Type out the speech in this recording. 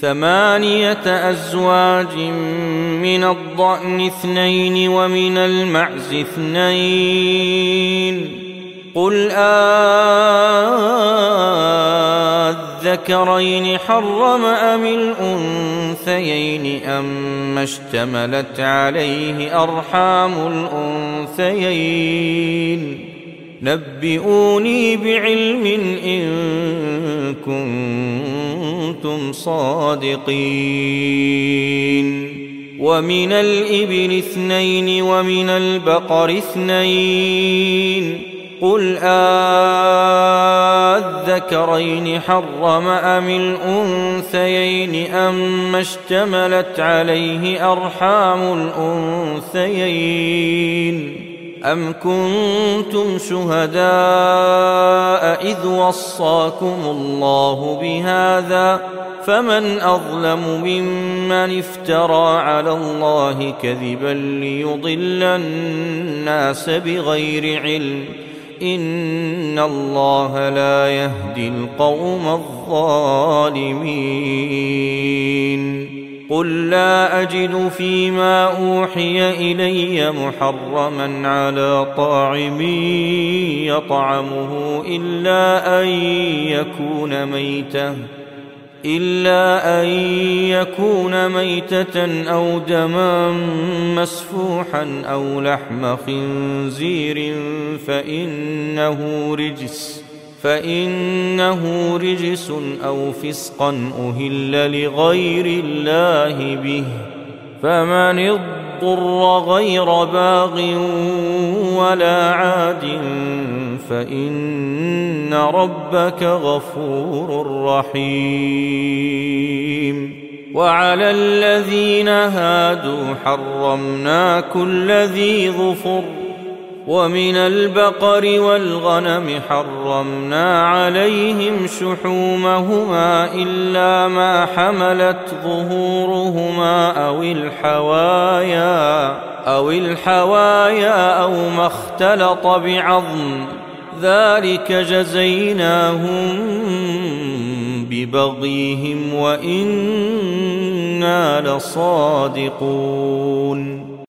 8 أزواج من الضأن 2 ومن المعز 2 قل الذكرين حرم أم الأنثيين أما اشتملت عليه أرحام الأنثيين نبئوني بعلم إن كنتم صادقين ومن الإبل 2 ومن البقر 2 قل الذكرين حرم أم الأنثيين أما اشتملت عليه أرحام الأنثيين أم كنتم شهداء إذ وصاكم الله بهذا فمن أظلم ممن افترى على الله كذبا ليضل الناس بغير علم إن الله لا يهدي القوم الظالمين قل لا أجد فيما أوحي إلي محرما على طاعم يطعمه إلا أن يكون ميتة أو دما مسفوحا أو لحم خنزير فإنه رجس أو فسقا أهل لغير الله به فمن اضطر غير باغ ولا عاد فإن ربك غفور رحيم وعلى الذين هادوا حرمنا كل ذي ظفر ومن البقر والغنم حرمنا عليهم شحومهما إلا ما حملت ظهورهما أو الحوايا أو ما اختلط بعظم ذلك جزيناهم ببغيهم وإنا لصادقون